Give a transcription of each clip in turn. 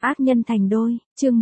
Ác nhân thành đôi, chương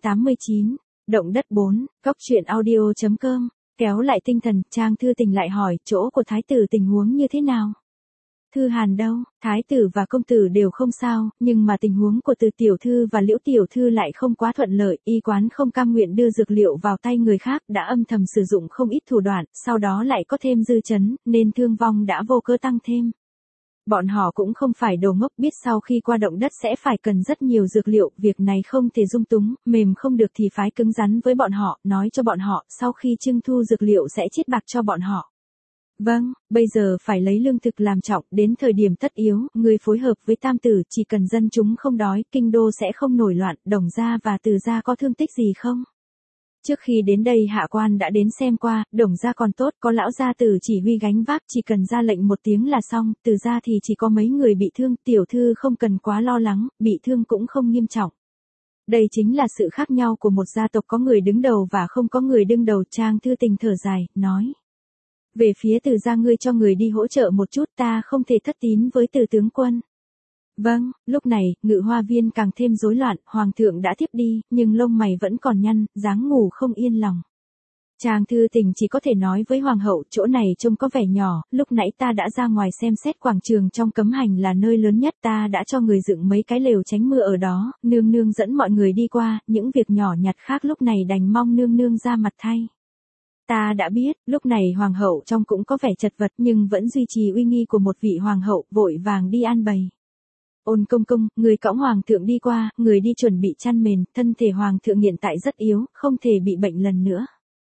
189, động đất 4, góc truyện audio.com, kéo lại tinh thần, Trang Thư Tình lại hỏi, chỗ của thái tử tình huống như thế nào? Thư Hàn đâu, thái tử và công tử đều không sao, nhưng mà tình huống của Từ tiểu thư và Liễu tiểu thư lại không quá thuận lợi, y quán không cam nguyện đưa dược liệu vào tay người khác, đã âm thầm sử dụng không ít thủ đoạn, sau đó lại có thêm dư chấn, nên thương vong đã vô cớ tăng thêm. Bọn họ cũng không phải đồ ngốc, biết sau khi qua động đất sẽ phải cần rất nhiều dược liệu, việc này không thể dung túng, mềm không được thì phái cứng rắn với bọn họ, nói cho bọn họ, sau khi trưng thu dược liệu sẽ chiết bạc cho bọn họ. Vâng, bây giờ phải lấy lương thực làm trọng, đến thời điểm tất yếu, người phối hợp với Tam tử, chỉ cần dân chúng không đói, kinh đô sẽ không nổi loạn, Đồng gia và Từ gia có thương tích gì không? Trước khi đến đây hạ quan đã đến xem qua, Đồng gia còn tốt, có lão gia tử chỉ huy gánh vác, chỉ cần ra lệnh một tiếng là xong, Từ gia thì chỉ có mấy người bị thương, tiểu thư không cần quá lo lắng, bị thương cũng không nghiêm trọng. Đây chính là sự khác nhau của một gia tộc có người đứng đầu và không có người đứng đầu. Trang Thư Tình thở dài, nói. Về phía Từ gia, ngươi cho người đi hỗ trợ một chút, ta không thể thất tín với Từ tướng quân. Vâng, lúc này, Ngự Hoa Viên càng thêm rối loạn, hoàng thượng đã thiếp đi, nhưng lông mày vẫn còn nhăn, dáng ngủ không yên lòng. Trang Thư Tình chỉ có thể nói với hoàng hậu, chỗ này trông có vẻ nhỏ, lúc nãy ta đã ra ngoài xem xét quảng trường trong cấm hành là nơi lớn nhất, ta đã cho người dựng mấy cái lều tránh mưa ở đó, nương nương dẫn mọi người đi qua, những việc nhỏ nhặt khác lúc này đành mong nương nương ra mặt thay. Ta đã biết, lúc này hoàng hậu trong cũng có vẻ chật vật nhưng vẫn duy trì uy nghi của một vị hoàng hậu, vội vàng đi an bày. Ôn công công, người cõng hoàng thượng đi qua, người đi chuẩn bị chăn mền, thân thể hoàng thượng hiện tại rất yếu, không thể bị bệnh lần nữa.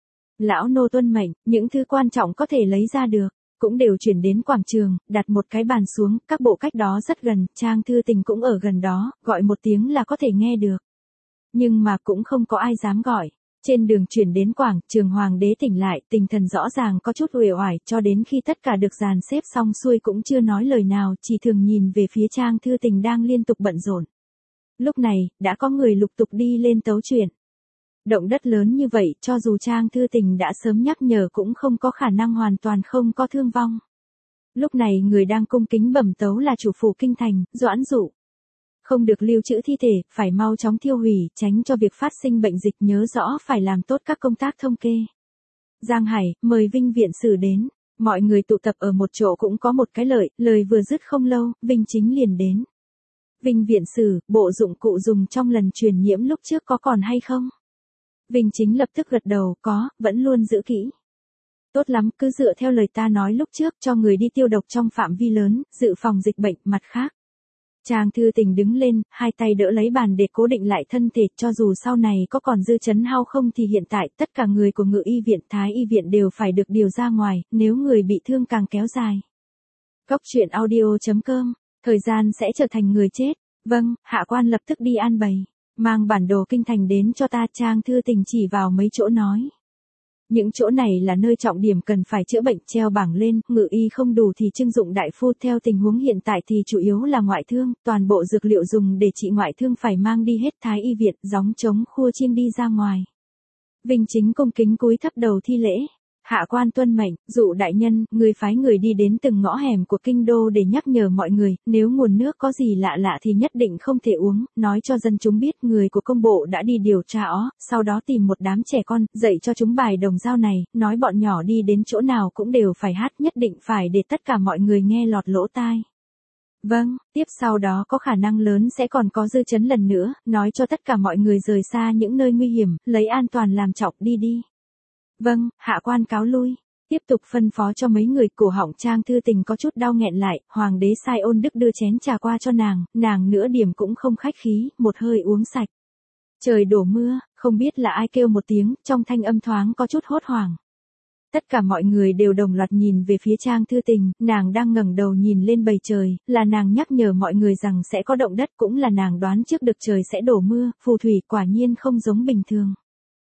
Lão nô tuân mệnh, những thứ quan trọng có thể lấy ra được, cũng đều chuyển đến quảng trường, đặt một cái bàn xuống, các bộ cách đó rất gần, Trang Thư Tình cũng ở gần đó, gọi một tiếng là có thể nghe được. Nhưng mà cũng không có ai dám gọi. Trên đường chuyển đến quảng trường, hoàng đế tỉnh lại, tinh thần rõ ràng có chút uể oải, cho đến khi tất cả được dàn xếp xong xuôi cũng chưa nói lời nào, chỉ thường nhìn về phía Trang Thư Tình đang liên tục bận rộn. Lúc này, đã có người lục tục đi lên tấu chuyện. Động đất lớn như vậy, cho dù Trang Thư Tình đã sớm nhắc nhở cũng không có khả năng hoàn toàn không có thương vong. Lúc này người đang cung kính bẩm tấu là chủ phủ kinh thành, Doãn Dụ. Không được lưu trữ thi thể, phải mau chóng tiêu hủy, tránh cho việc phát sinh bệnh dịch, nhớ rõ phải làm tốt các công tác thống kê. Giang Hải, mời Vinh viện sử đến. Mọi người tụ tập ở một chỗ cũng có một cái lợi, lời vừa dứt không lâu, Vinh Chính liền đến. Vinh viện sử, bộ dụng cụ dùng trong lần truyền nhiễm lúc trước có còn hay không? Vinh Chính lập tức gật đầu, có, vẫn luôn giữ kỹ. Tốt lắm, cứ dựa theo lời ta nói lúc trước, cho người đi tiêu độc trong phạm vi lớn, dự phòng dịch bệnh. Mặt khác, Trang Thư Tình đứng lên, hai tay đỡ lấy bàn để cố định lại thân thể, cho dù sau này có còn dư chấn hao không thì hiện tại tất cả người của Ngự y viện, Thái y viện đều phải được điều ra ngoài, nếu người bị thương càng kéo dài. Góc truyện audio.com, thời gian sẽ trở thành người chết. Vâng, hạ quan lập tức đi an bày. Mang bản đồ kinh thành đến cho ta. Trang Thư Tình chỉ vào mấy chỗ nói. Những chỗ này là nơi trọng điểm cần phải chữa bệnh, treo bảng lên, ngự y không đủ thì trưng dụng đại phu, theo tình huống hiện tại thì chủ yếu là ngoại thương, toàn bộ dược liệu dùng để trị ngoại thương phải mang đi hết. Thái y viện, gióng trống khua chiêng đi ra ngoài. Vinh Chính cung kính cúi thấp đầu thi lễ. Hạ quan tuân mệnh, Dụ đại nhân, người phái người đi đến từng ngõ hẻm của kinh đô để nhắc nhở mọi người, nếu nguồn nước có gì lạ lạ thì nhất định không thể uống, nói cho dân chúng biết người của công bộ đã đi điều tra sau đó tìm một đám trẻ con, dạy cho chúng bài đồng dao này, nói bọn nhỏ đi đến chỗ nào cũng đều phải hát, nhất định phải để tất cả mọi người nghe lọt lỗ tai. Vâng, tiếp sau đó có khả năng lớn sẽ còn có dư chấn lần nữa, nói cho tất cả mọi người rời xa những nơi nguy hiểm, lấy an toàn làm trọng, đi. Vâng, hạ quan cáo lui. Tiếp tục phân phó cho mấy người. Cổ họng Trang Thư Tình có chút đau nghẹn lại, hoàng đế sai Ôn Đức đưa chén trà qua cho nàng nửa điểm cũng không khách khí, một hơi uống sạch. Trời đổ mưa, không biết là ai kêu một tiếng, trong thanh âm thoáng có chút hốt hoảng. Tất cả mọi người đều đồng loạt nhìn về phía Trang Thư Tình, nàng đang ngẩng đầu nhìn lên bầu trời, là nàng nhắc nhở mọi người rằng sẽ có động đất, cũng là nàng đoán trước được trời sẽ đổ mưa, phù thủy quả nhiên không giống bình thường.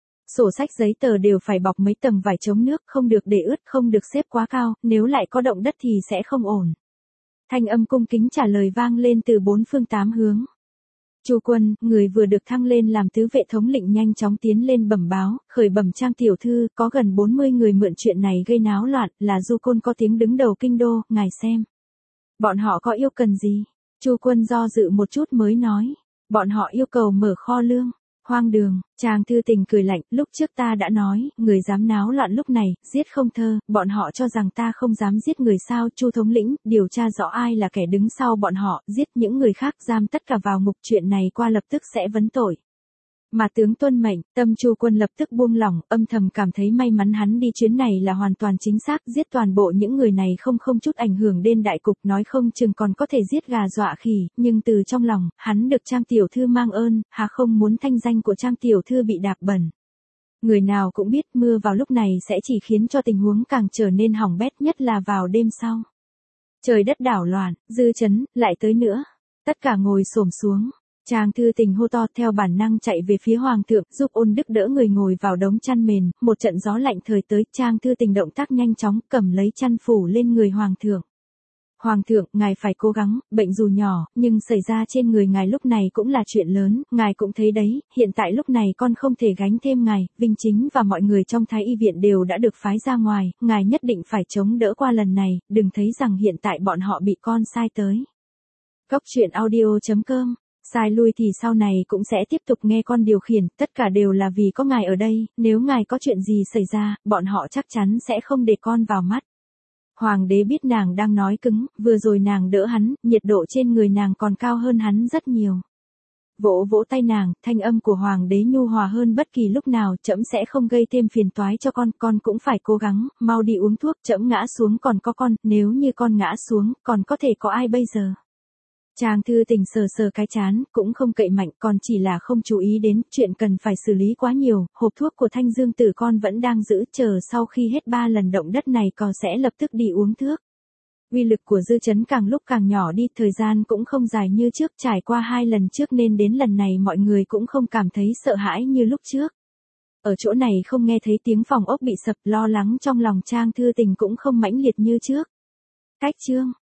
Sổ sách giấy tờ đều phải bọc mấy tầng vải chống nước, không được để ướt, không được xếp quá cao, nếu lại có động đất thì sẽ không ổn. Thanh âm cung kính trả lời vang lên từ bốn phương tám hướng. Chu Quân, người vừa được thăng lên làm tứ vệ thống lĩnh, nhanh chóng tiến lên bẩm báo, khởi bẩm Trang tiểu thư, có gần 40 người mượn chuyện này gây náo loạn, là Du Côn có tiếng đứng đầu kinh đô, ngài xem. Bọn họ có yêu cần gì? Chu Quân do dự một chút mới nói. Bọn họ yêu cầu mở kho lương. Hoang đường, Trang Thư Tình cười lạnh, lúc trước ta đã nói, người dám náo loạn lúc này, giết không thơ, bọn họ cho rằng ta không dám giết người sao, Chu thống lĩnh, điều tra rõ ai là kẻ đứng sau bọn họ, giết những người khác, giam tất cả vào ngục, chuyện này qua lập tức sẽ vấn tội. Mà tướng tuân mệnh, tâm Chu quân lập tức buông lỏng, âm thầm cảm thấy may mắn hắn đi chuyến này là hoàn toàn chính xác, giết toàn bộ những người này không chút ảnh hưởng đến đại cục, nói không chừng còn có thể giết gà dọa khỉ, nhưng từ trong lòng, hắn được Trang tiểu thư mang ơn, hà không muốn thanh danh của Trang tiểu thư bị đạp bẩn. Người nào cũng biết mưa vào lúc này sẽ chỉ khiến cho tình huống càng trở nên hỏng bét, nhất là vào đêm sau. Trời đất đảo loạn, Dư Chấn, lại tới nữa. Tất cả ngồi xổm xuống. Trang Thư Tình hô to theo bản năng chạy về phía Hoàng thượng, giúp Ôn Đức đỡ người ngồi vào đống chăn mền, một trận gió lạnh thời tới, Trang Thư Tình động tác nhanh chóng, cầm lấy chăn phủ lên người Hoàng thượng. Hoàng thượng, ngài phải cố gắng, bệnh dù nhỏ, nhưng xảy ra trên người ngài lúc này cũng là chuyện lớn, ngài cũng thấy đấy, hiện tại lúc này con không thể gánh thêm ngài, Vinh Chính và mọi người trong Thái y viện đều đã được phái ra ngoài, ngài nhất định phải chống đỡ qua lần này, đừng thấy rằng hiện tại bọn họ bị con sai tới. Cóc truyện audio.com. Sai lui thì sau này cũng sẽ tiếp tục nghe con điều khiển, tất cả đều là vì có ngài ở đây, nếu ngài có chuyện gì xảy ra, bọn họ chắc chắn sẽ không để con vào mắt. Hoàng đế biết nàng đang nói cứng, vừa rồi nàng đỡ hắn, nhiệt độ trên người nàng còn cao hơn hắn rất nhiều. Vỗ vỗ tay nàng, thanh âm của hoàng đế nhu hòa hơn bất kỳ lúc nào, trẫm sẽ không gây thêm phiền toái cho con cũng phải cố gắng, mau đi uống thuốc, trẫm ngã xuống còn có con, nếu như con ngã xuống, còn có thể có ai bây giờ. Trang Thư Tình sờ sờ cái chán, cũng không cậy mạnh, còn chỉ là không chú ý đến, chuyện cần phải xử lý quá nhiều, hộp thuốc của Thanh Dương Tử con vẫn đang giữ, chờ sau khi hết 3 lần động đất này con sẽ lập tức đi uống thuốc. Uy lực của Dư Chấn càng lúc càng nhỏ đi, thời gian cũng không dài như trước, trải qua 2 lần trước nên đến lần này mọi người cũng không cảm thấy sợ hãi như lúc trước. Ở chỗ này không nghe thấy tiếng phòng ốc bị sập, lo lắng trong lòng Trang Thư Tình cũng không mãnh liệt như trước. Cách chương